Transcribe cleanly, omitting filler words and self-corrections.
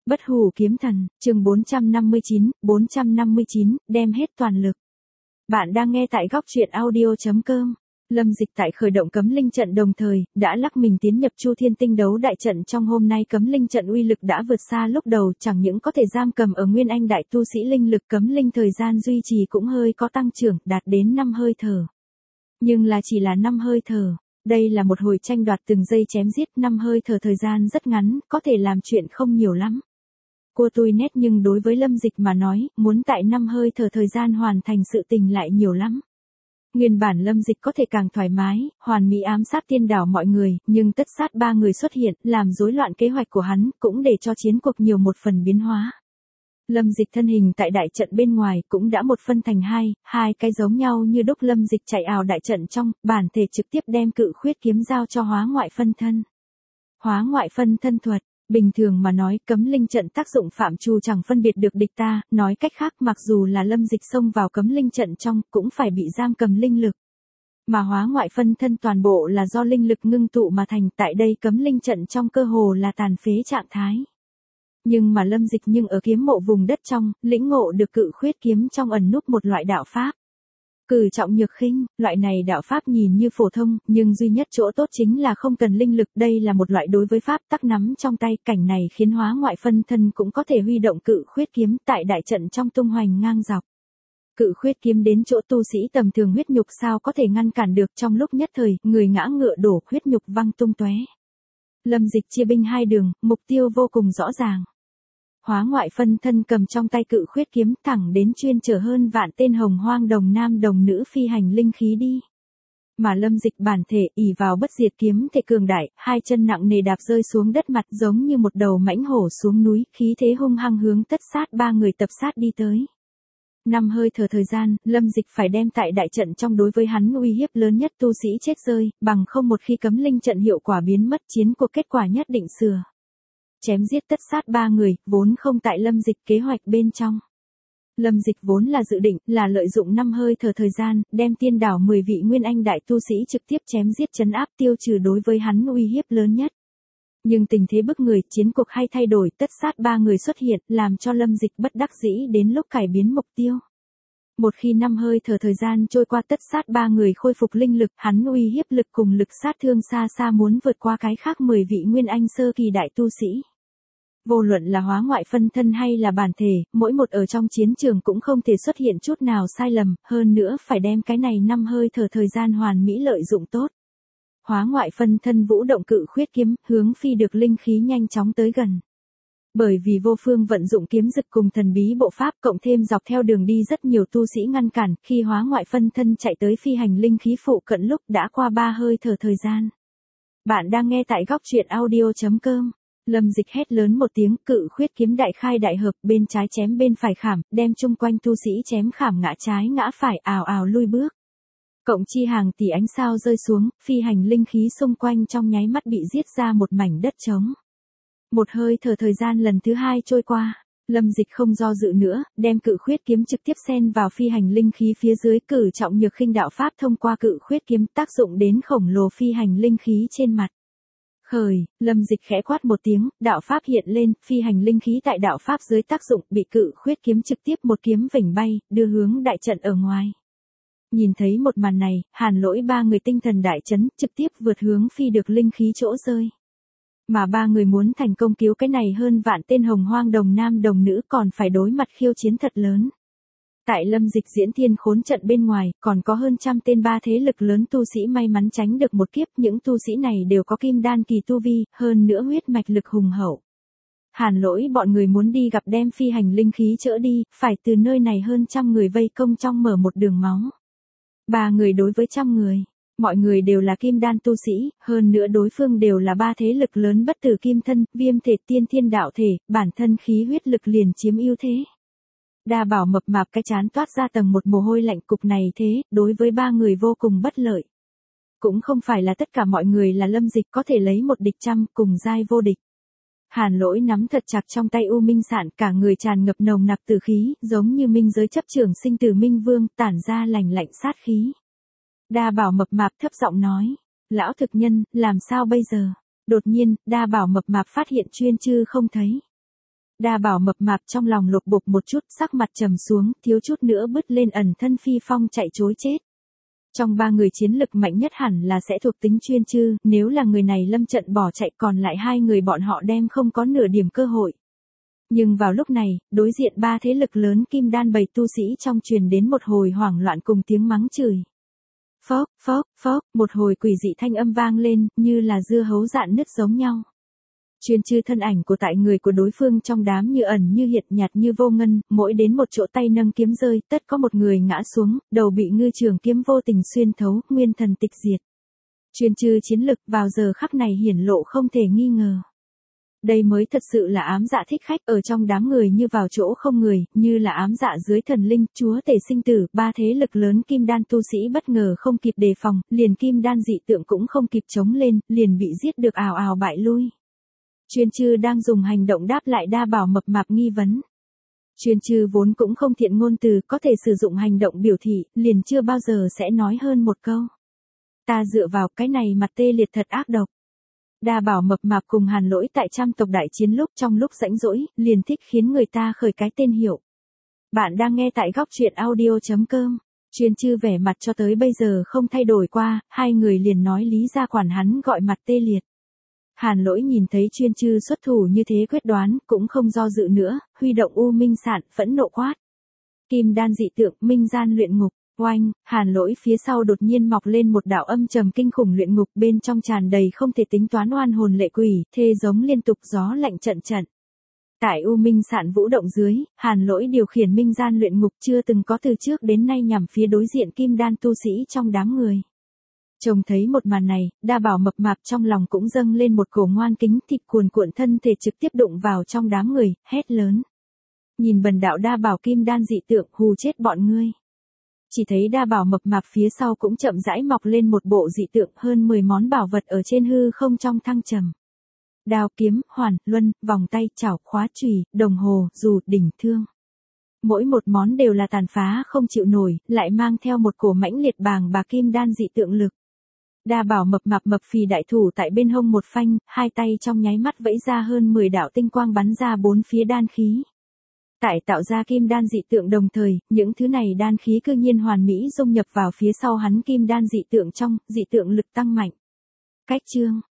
Bất hủ kiếm thần, chương 459, đem hết toàn lực. Bạn đang nghe tại góc truyện audio.com. Lâm Dịch tại khởi động cấm linh trận đồng thời, đã lắc mình tiến nhập Chu Thiên Tinh đấu đại trận. Trong hôm nay cấm linh trận uy lực đã vượt xa lúc đầu, chẳng những có thể giam cầm ở Nguyên Anh đại tu sĩ linh lực, cấm linh thời gian duy trì cũng hơi có tăng trưởng, đạt đến 5 hơi thở. Nhưng là chỉ là 5 hơi thở. Đây là một hồi tranh đoạt từng giây chém giết, 5 hơi thở thời gian rất ngắn, có thể làm chuyện không nhiều lắm. Cua tui nét, nhưng đối với Lâm Dịch mà nói, muốn tại 5 hơi thở thời gian hoàn thành sự tình lại nhiều lắm. Nguyên bản Lâm Dịch có thể càng thoải mái, hoàn mỹ ám sát tiên đảo mọi người, nhưng tất sát 3 người xuất hiện, làm rối loạn kế hoạch của hắn, cũng để cho chiến cuộc nhiều một phần biến hóa. Lâm Dịch thân hình tại đại trận bên ngoài cũng đã một phân thành hai cái giống nhau như đúc. Lâm Dịch chạy ào đại trận trong, bản thể trực tiếp đem cự khuyết kiếm giao cho hóa ngoại phân thân. Hóa ngoại phân thân thuật. Bình thường mà nói, cấm linh trận tác dụng phạm trù chẳng phân biệt được địch ta, nói cách khác mặc dù là Lâm Dịch xông vào cấm linh trận trong, cũng phải bị giam cầm linh lực. Mà hóa ngoại phân thân toàn bộ là do linh lực ngưng tụ mà thành, tại đây cấm linh trận trong cơ hồ là tàn phế trạng thái. Nhưng mà Lâm Dịch ở kiếm mộ vùng đất trong, lĩnh ngộ được cự khuyết kiếm trong ẩn núp một loại đạo pháp. Cử trọng nhược khinh, loại này đạo pháp nhìn như phổ thông, nhưng duy nhất chỗ tốt chính là không cần linh lực. Đây là một loại đối với pháp tắc nắm trong tay, cảnh này khiến hóa ngoại phân thân cũng có thể huy động cự khuyết kiếm tại đại trận trong tung hoành ngang dọc. Cự khuyết kiếm đến chỗ tu sĩ tầm thường huyết nhục sao có thể ngăn cản được, trong lúc nhất thời, người ngã ngựa đổ, huyết nhục văng tung tóe. Lâm Dịch chia binh hai đường, mục tiêu vô cùng rõ ràng. Hóa ngoại phân thân cầm trong tay cự khuyết kiếm thẳng đến chuyên chở hơn vạn tên hồng hoang đồng nam đồng nữ phi hành linh khí đi. Mà Lâm Dịch bản thể ỷ vào bất diệt kiếm thể cường đại, hai chân nặng nề đạp rơi xuống đất mặt giống như một đầu mãnh hổ xuống núi, khí thế hung hăng hướng tất sát 3 người tập sát đi tới. 5 hơi thở thời gian, Lâm Dịch phải đem tại đại trận trong đối với hắn uy hiếp lớn nhất tu sĩ chết rơi, bằng không một khi cấm linh trận hiệu quả biến mất, chiến cuộc kết quả nhất định sửa. Chém giết tất sát 3 người, vốn không tại Lâm Dịch kế hoạch bên trong. Lâm Dịch vốn là dự định là lợi dụng 5 hơi thở thời gian, đem tiên đảo 10 vị Nguyên Anh đại tu sĩ trực tiếp chém giết trấn áp tiêu trừ đối với hắn uy hiếp lớn nhất. Nhưng tình thế bức người, chiến cuộc hay thay đổi, tất sát 3 người xuất hiện, làm cho Lâm Dịch bất đắc dĩ đến lúc cải biến mục tiêu. Một khi 5 hơi thở thời gian trôi qua, tất sát 3 người khôi phục linh lực, hắn uy hiếp lực cùng lực sát thương xa xa muốn vượt qua cái khác 10 vị Nguyên Anh sơ kỳ đại tu sĩ. Vô luận là hóa ngoại phân thân hay là bản thể, mỗi một ở trong chiến trường cũng không thể xuất hiện chút nào sai lầm, hơn nữa phải đem cái này 5 hơi thở thời gian hoàn mỹ lợi dụng tốt. Hóa ngoại phân thân vũ động cự khuyết kiếm, hướng phi được linh khí nhanh chóng tới gần. Bởi vì vô phương vận dụng kiếm dực cùng thần bí bộ pháp, cộng thêm dọc theo đường đi rất nhiều tu sĩ ngăn cản, khi hóa ngoại phân thân chạy tới phi hành linh khí phụ cận lúc đã qua 3 hơi thở thời gian. Bạn đang nghe tại góc truyện audio.com. Lâm Dịch hét lớn một tiếng, cự khuyết kiếm đại khai đại hợp, bên trái chém bên phải khảm, đem chung quanh tu sĩ chém khảm ngã trái ngã phải, ào ào lui bước. Cộng chi hàng tỷ ánh sao rơi xuống, phi hành linh khí xung quanh trong nháy mắt bị giết ra một mảnh đất trống. Một hơi thở thời gian lần thứ 2 trôi qua, Lâm Dịch không do dự nữa, đem cự khuyết kiếm trực tiếp xen vào phi hành linh khí phía dưới, cử trọng nhược khinh đạo pháp thông qua cự khuyết kiếm tác dụng đến khổng lồ phi hành linh khí trên mặt. Khởi, Lâm Dịch khẽ quát một tiếng, đạo pháp hiện lên, phi hành linh khí tại đạo pháp dưới tác dụng bị cự khuyết kiếm trực tiếp một kiếm vểnh bay, đưa hướng đại trận ở ngoài. Nhìn thấy một màn này, Hàn Lỗi 3 người tinh thần đại chấn, trực tiếp vượt hướng phi được linh khí chỗ rơi. Mà 3 người muốn thành công cứu cái này hơn vạn tên hồng hoang đồng nam đồng nữ còn phải đối mặt khiêu chiến thật lớn. Tại Lâm Dịch diễn thiên khốn trận bên ngoài, còn có hơn trăm tên 3 thế lực lớn tu sĩ may mắn tránh được một kiếp, những tu sĩ này đều có kim đan kỳ tu vi, hơn nữa huyết mạch lực hùng hậu. Hàn Lỗi bọn người muốn đi gặp đem phi hành linh khí chữa đi, phải từ nơi này hơn trăm người vây công trong mở một đường máu. 3 người đối với trăm người, mọi người đều là kim đan tu sĩ, hơn nữa đối phương đều là 3 thế lực lớn bất tử kim thân, viêm thể, tiên thiên đạo thể, bản thân khí huyết lực liền chiếm ưu thế. Đa Bảo mập mạp cái chán toát ra tầng một mồ hôi lạnh, cục này thế, đối với 3 người vô cùng bất lợi. Cũng không phải là tất cả mọi người là Lâm Dịch có thể lấy một địch trăm, cùng giai vô địch. Hàn Lỗi nắm thật chặt trong tay U Minh Sạn, cả người tràn ngập nồng nặc tử khí, giống như minh giới chấp trưởng sinh tử minh vương, tản ra lạnh lạnh sát khí. Đa Bảo mập mạp thấp giọng nói, lão thực nhân, làm sao bây giờ? Đột nhiên, Đa Bảo mập mạp phát hiện chuyên chư không thấy. Đa Bảo mập mạp trong lòng lục bục một chút, sắc mặt trầm xuống, thiếu chút nữa bứt lên ẩn thân phi phong chạy trối chết. Trong 3 người chiến lực mạnh nhất hẳn là sẽ thuộc tính Chuyên Chư, nếu là người này lâm trận bỏ chạy còn lại 2 người bọn họ đem không có nửa điểm cơ hội. Nhưng vào lúc này, đối diện 3 thế lực lớn kim đan bầy tu sĩ trong truyền đến một hồi hoảng loạn cùng tiếng mắng chửi. Phốc, phốc, phốc, một hồi quỷ dị thanh âm vang lên, như là dưa hấu rạn nứt giống nhau. Chuyên Chư thân ảnh của tại người của đối phương trong đám như ẩn như hiện, nhạt như vô ngân, mỗi đến một chỗ tay nâng kiếm rơi, tất có một người ngã xuống, đầu bị ngư trường kiếm vô tình xuyên thấu, nguyên thần tịch diệt. Chuyên Chư chiến lực vào giờ khắc này hiển lộ không thể nghi ngờ. Đây mới thật sự là ám dạ thích khách, ở trong đám người như vào chỗ không người, như là ám dạ dưới thần linh, chúa tể sinh tử, 3 thế lực lớn kim đan tu sĩ bất ngờ không kịp đề phòng, liền kim đan dị tượng cũng không kịp chống lên, liền bị giết được ào ào bại lui. Chuyên Chư đang dùng hành động đáp lại Đa Bảo mập mạp nghi vấn. Chuyên Chư vốn cũng không thiện ngôn từ, có thể sử dụng hành động biểu thị, liền chưa bao giờ sẽ nói hơn một câu. Ta dựa vào cái này mặt tê liệt thật ác độc. Đa Bảo mập mạp cùng Hàn Lỗi tại trăm tộc đại chiến lúc trong lúc rãnh rỗi, liền thích khiến người ta khởi cái tên hiệu. Bạn đang nghe tại góc truyện audio.com. Chuyên Chư vẻ mặt cho tới bây giờ không thay đổi qua, 2 người liền nói lý ra quản hắn gọi mặt tê liệt. Hàn Lỗi nhìn thấy Chuyên Chư xuất thủ như thế quyết đoán, cũng không do dự nữa, huy động U Minh Sạn, phẫn nộ quát. Kim đan dị tượng, minh gian luyện ngục. Oanh, Hàn Lỗi phía sau đột nhiên mọc lên một đạo âm trầm kinh khủng luyện ngục, bên trong tràn đầy không thể tính toán oan hồn lệ quỷ, thê giống liên tục gió lạnh trận trận. Tại U Minh Sạn vũ động dưới, Hàn Lỗi điều khiển minh gian luyện ngục chưa từng có từ trước đến nay nhằm phía đối diện kim đan tu sĩ trong đám người. Trông thấy một màn này, Đa Bảo mập mạp trong lòng cũng dâng lên một cổ ngoan kính, thịt cuồn cuộn thân thể trực tiếp đụng vào trong đám người, hét lớn. Nhìn bần đạo Đa Bảo kim đan dị tượng, hù chết bọn ngươi. Chỉ thấy Đa Bảo mập mạp phía sau cũng chậm rãi mọc lên một bộ dị tượng, hơn 10 món bảo vật ở trên hư không trong thăng trầm. Đao kiếm, hoàn, luân, vòng tay, chảo, khóa chùy, đồng hồ, dù, đỉnh thương. Mỗi một món đều là tàn phá không chịu nổi, lại mang theo một cổ mãnh liệt bàng bạc kim đan dị tượng lực. Đa Bảo mập mạp mập phì đại thủ tại bên hông một phanh, 2 tay trong nháy mắt vẫy ra hơn 10 đạo tinh quang bắn ra 4 phía đan khí. Tại tạo ra kim đan dị tượng đồng thời, những thứ này đan khí cư nhiên hoàn mỹ dung nhập vào phía sau hắn kim đan dị tượng trong, dị tượng lực tăng mạnh. Cách chương,